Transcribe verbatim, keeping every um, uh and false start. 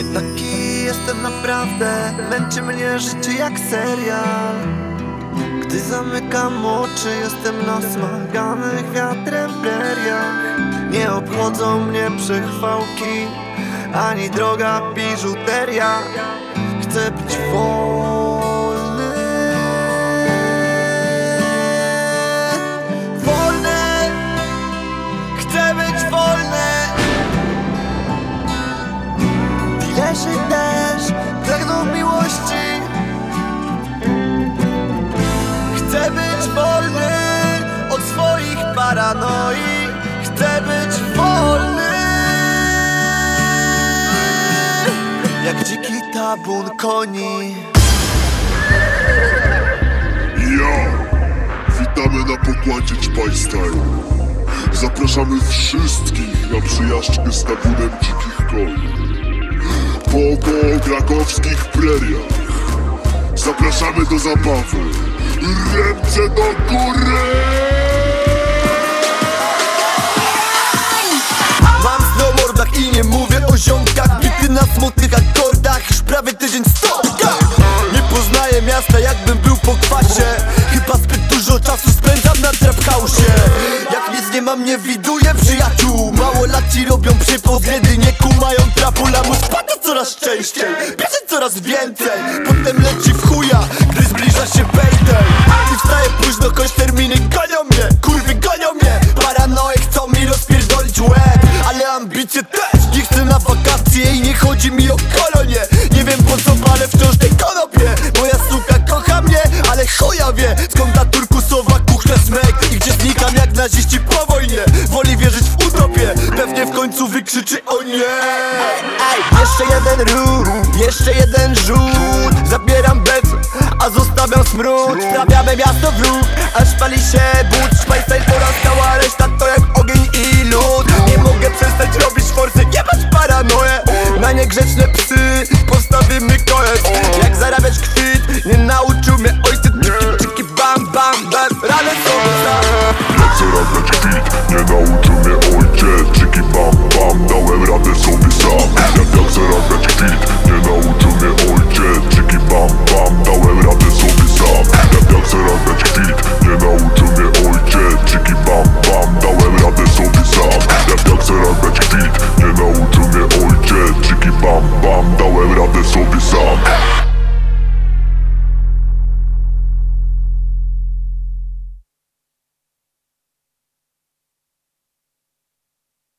Nie taki jestem naprawdę, męczy mnie życie jak serial. Gdy zamykam oczy, jestem na smaganych wiatrem preriach. Nie obchodzą mnie przechwałki, ani droga biżuteria. Chcę być wolny, wolny, chcę być wolny. Dilerzy też pragną miłości. Chcę być wolny od swoich paranoi. Chcę być wolny jak dziki tabun koni. Ja! Witamy na pokładzie Czpajstyle. Zapraszamy wszystkich na przyjażdżkę z tabunem dzikich koni po krakowskich preriach. Zapraszamy do zabawy. Ręce do góry! Mam snowboardach i nie mówię o ziomkach. Bity na smutnych akordach, już prawie tydzień stopka. Nie poznaję miasta, jakbym był po kwasie. Chyba zbyt dużo czasu spędzam na trap house'ie. Jak nic nie mam, nie widuję przyjaciół. Mało lat ci robią przypał, kiedy nie kumają trapu. Lamus pada coraz częściej, bierze coraz więcej. Potem leci w chuja, gdy zbliża się payday. I wstaję późno, choć terminy gonią mnie. Kurwy gonią mnie, paranoje chcą mi rozpierdolić łeb. Ale ambicje też, nie chcę na wakacje i nie chodzi mi o kolonie. Nie wiem po co palę wciąż tej konopie. Moja suka kocha mnie, ale chuja wie skąd ta turkusowa kuchnia smek. I gdzie znikam jak naziści po wojnie. Woli wierzyć w utopię, pewnie w końcu wykrzyczy o nie. Ej, jeszcze jeden ruch, jeszcze jeden rzut. Zabieram bec, a zostawiam smród. Wprawiamy miasto w ruch, aż pali się but. Czpajstyle oraz cała reszta to jak